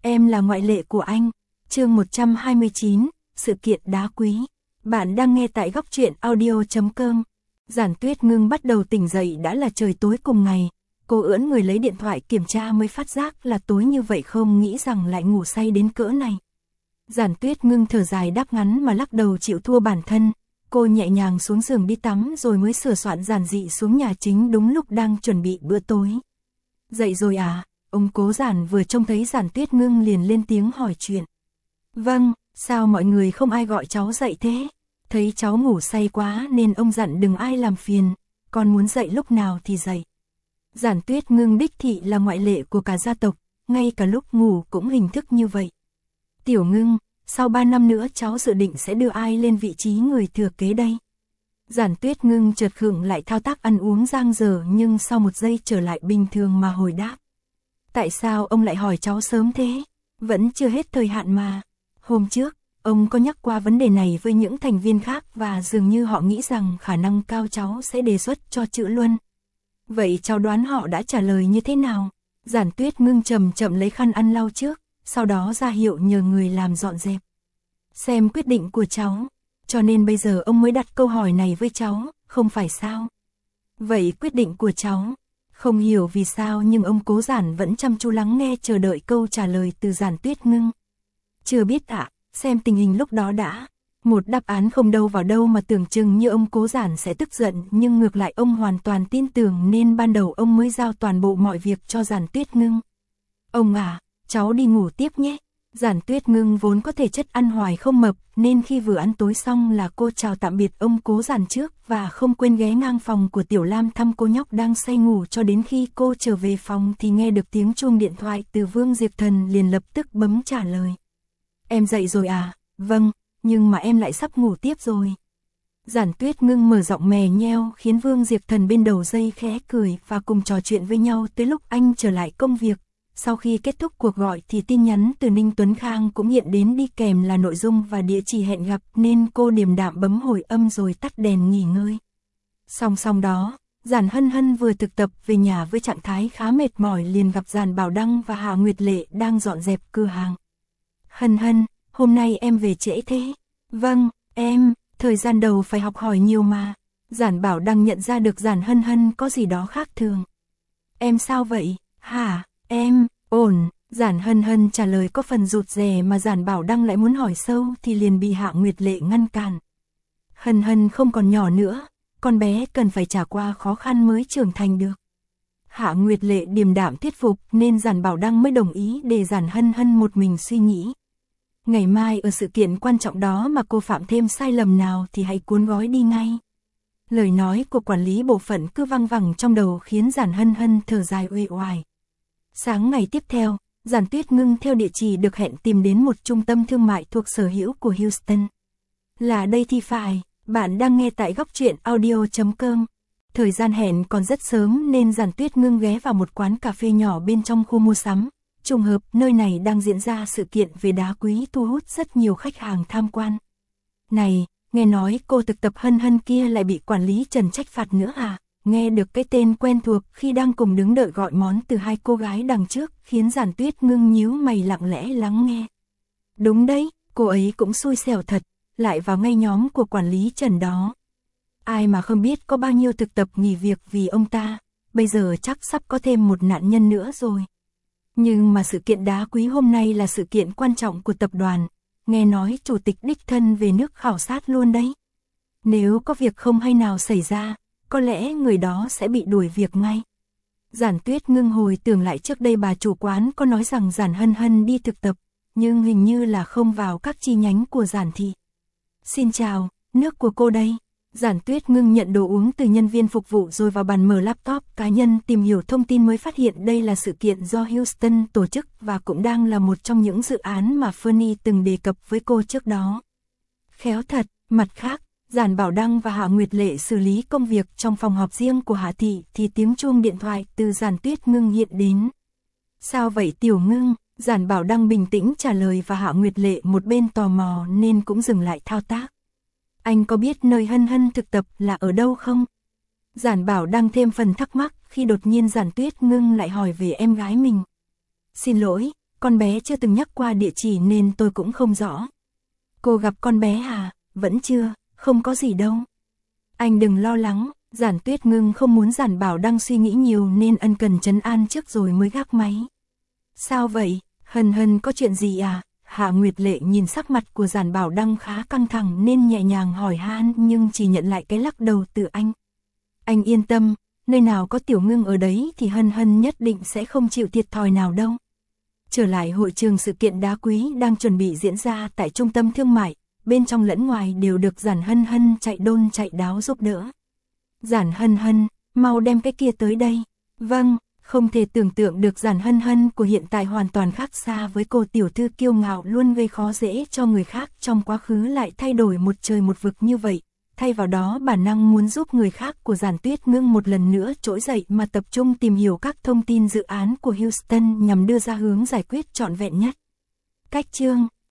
Em là ngoại lệ của anh. Chương 129, sự kiện đá quý. Bạn đang nghe tại góc truyện audio.com. Giản Tuyết Ngưng bắt đầu tỉnh dậy đã là trời tối cùng ngày. Cô ưỡn người lấy điện thoại kiểm tra mới phát giác là tối như vậy, không nghĩ rằng lại ngủ say đến cỡ này. Giản Tuyết Ngưng thở dài đáp ngắn mà lắc đầu chịu thua bản thân. Cô nhẹ nhàng xuống giường đi tắm rồi mới sửa soạn giản dị xuống nhà chính đúng lúc đang chuẩn bị bữa tối. Dậy rồi à? Ông Cố Giản vừa trông thấy Giản Tuyết Ngưng liền lên tiếng hỏi chuyện. Vâng, sao mọi người không ai gọi cháu dậy thế? Thấy cháu ngủ say quá nên ông dặn đừng ai làm phiền, con muốn dậy lúc nào thì dậy. Giản Tuyết Ngưng đích thị là ngoại lệ của cả gia tộc, ngay cả lúc ngủ cũng hình thức như vậy. Tiểu Ngưng, sau 3 năm nữa cháu dự định sẽ đưa ai lên vị trí người thừa kế đây? Giản Tuyết Ngưng chợt khựng lại thao tác ăn uống giang dở nhưng sau một giây trở lại bình thường mà hồi đáp. Tại sao ông lại hỏi cháu sớm thế? Vẫn chưa hết thời hạn mà. Hôm trước, ông có nhắc qua vấn đề này với những thành viên khác và dường như họ nghĩ rằng khả năng cao cháu sẽ đề xuất cho Chữ Luân. Vậy cháu đoán họ đã trả lời như thế nào? Giản Tuyết Ngưng chậm chậm lấy khăn ăn lau trước, sau đó ra hiệu nhờ người làm dọn dẹp. Xem quyết định của cháu, cho nên bây giờ ông mới đặt câu hỏi này với cháu, không phải sao? Vậy quyết định của cháu, không hiểu vì sao nhưng ông Cố Giản vẫn chăm chú lắng nghe chờ đợi câu trả lời từ Giản Tuyết Ngưng. Chưa biết ạ, xem tình hình lúc đó đã. Một đáp án không đâu vào đâu mà tưởng chừng như ông Cố Giản sẽ tức giận nhưng ngược lại ông hoàn toàn tin tưởng nên ban đầu ông mới giao toàn bộ mọi việc cho Giản Tuyết Ngưng. Ông à, cháu đi ngủ tiếp nhé. Giản Tuyết Ngưng vốn có thể chất ăn hoài không mập nên khi vừa ăn tối xong là cô chào tạm biệt ông Cố Giản trước và không quên ghé ngang phòng của Tiểu Lam thăm cô nhóc đang say ngủ cho đến khi cô trở về phòng thì nghe được tiếng chuông điện thoại từ Vương Diệp Thần liền lập tức bấm trả lời. Em dậy rồi à? Vâng, nhưng mà em lại sắp ngủ tiếp rồi. Giản Tuyết Ngưng mở giọng mè nheo khiến Vương Diệp Thần bên đầu dây khẽ cười và cùng trò chuyện với nhau tới lúc anh trở lại công việc. Sau khi kết thúc cuộc gọi thì tin nhắn từ Ninh Tuấn Khang cũng hiện đến đi kèm là nội dung và địa chỉ hẹn gặp nên cô điềm đạm bấm hồi âm rồi tắt đèn nghỉ ngơi. Song song đó, Giản Hân Hân vừa thực tập về nhà với trạng thái khá mệt mỏi liền gặp Giản Bảo Đăng và Hạ Nguyệt Lệ đang dọn dẹp cửa hàng. Hân Hân, hôm nay em về trễ thế? Vâng, em, thời gian đầu phải học hỏi nhiều mà. Giản Bảo Đăng nhận ra được Giản Hân Hân có gì đó khác thường. Em sao vậy? Hả? Em, ổn. Giản Hân Hân trả lời có phần rụt rè mà Giản Bảo Đăng lại muốn hỏi sâu thì liền bị Hạ Nguyệt Lệ ngăn cản. Hân Hân không còn nhỏ nữa, con bé cần phải trải qua khó khăn mới trưởng thành được. Hạ Nguyệt Lệ điềm đạm thuyết phục nên Giản Bảo Đăng mới đồng ý để Giản Hân Hân một mình suy nghĩ. Ngày mai ở sự kiện quan trọng đó mà cô phạm thêm sai lầm nào thì hãy cuốn gói đi ngay. Lời nói của quản lý bộ phận cứ văng vẳng trong đầu khiến Giản Hân Hân thở dài uể oải. Sáng ngày tiếp theo, Giản Tuyết Ngưng theo địa chỉ được hẹn tìm đến một trung tâm thương mại thuộc sở hữu của Houston. Là đây thì phải, bạn đang nghe tại góc truyện audio.com. Thời gian hẹn còn rất sớm nên Giản Tuyết Ngưng ghé vào một quán cà phê nhỏ bên trong khu mua sắm. Trùng hợp nơi này đang diễn ra sự kiện về đá quý thu hút rất nhiều khách hàng tham quan. Này, nghe nói cô thực tập Hân Hân kia lại bị quản lý Trần trách phạt nữa à? Nghe được cái tên quen thuộc khi đang cùng đứng đợi gọi món từ hai cô gái đằng trước khiến Giản Tuyết Ngưng nhíu mày lặng lẽ lắng nghe. Đúng đấy, cô ấy cũng xui xẻo thật, lại vào ngay nhóm của quản lý Trần đó. Ai mà không biết có bao nhiêu thực tập nghỉ việc vì ông ta, bây giờ chắc sắp có thêm một nạn nhân nữa rồi. Nhưng mà sự kiện đá quý hôm nay là sự kiện quan trọng của tập đoàn, nghe nói chủ tịch đích thân về nước khảo sát luôn đấy. Nếu có việc không hay nào xảy ra, có lẽ người đó sẽ bị đuổi việc ngay. Giản Tuyết Ngưng hồi tưởng lại trước đây bà chủ quán có nói rằng Giản Hân Hân đi thực tập, nhưng hình như là không vào các chi nhánh của Giản thị. Xin chào, nước của cô đây. Giản Tuyết Ngưng nhận đồ uống từ nhân viên phục vụ rồi vào bàn mở laptop cá nhân tìm hiểu thông tin mới phát hiện đây là sự kiện do Houston tổ chức và cũng đang là một trong những dự án mà Fernie từng đề cập với cô trước đó. Khéo thật, mặt khác, Giản Bảo Đăng và Hạ Nguyệt Lệ xử lý công việc trong phòng họp riêng của Hạ thị thì tiếng chuông điện thoại từ Giản Tuyết Ngưng hiện đến. Sao vậy Tiểu Ngưng? Giản Bảo Đăng bình tĩnh trả lời và Hạ Nguyệt Lệ một bên tò mò nên cũng dừng lại thao tác. Anh có biết nơi Hân Hân thực tập là ở đâu không? Giản Bảo Đăng thêm phần thắc mắc khi đột nhiên Giản Tuyết Ngưng lại hỏi về em gái mình. Xin lỗi, con bé chưa từng nhắc qua địa chỉ nên tôi cũng không rõ. Cô gặp con bé à? Vẫn chưa, không có gì đâu. Anh đừng lo lắng, Giản Tuyết Ngưng không muốn Giản Bảo Đăng suy nghĩ nhiều nên ân cần trấn an trước rồi mới gác máy. Sao vậy, Hân Hân có chuyện gì à? Hạ Nguyệt Lệ nhìn sắc mặt của Giản Bảo Đăng khá căng thẳng nên nhẹ nhàng hỏi han nhưng chỉ nhận lại cái lắc đầu từ anh. Anh yên tâm, nơi nào có Tiểu Ngưng ở đấy thì Hân Hân nhất định sẽ không chịu thiệt thòi nào đâu. Trở lại hội trường, sự kiện đá quý đang chuẩn bị diễn ra tại trung tâm thương mại, bên trong lẫn ngoài đều được Giản Hân Hân chạy đôn chạy đáo giúp đỡ. Giản Hân Hân, mau đem cái kia tới đây. Vâng, không thể tưởng tượng được Giản Hân Hân của hiện tại hoàn toàn khác xa với cô tiểu thư kiêu ngạo luôn gây khó dễ cho người khác trong quá khứ lại thay đổi một trời một vực như vậy. Thay vào đó bản năng muốn giúp người khác của Giản Tuyết Ngưng một lần nữa trỗi dậy mà tập trung tìm hiểu các thông tin dự án của Houston nhằm đưa ra hướng giải quyết trọn vẹn nhất. Cách chương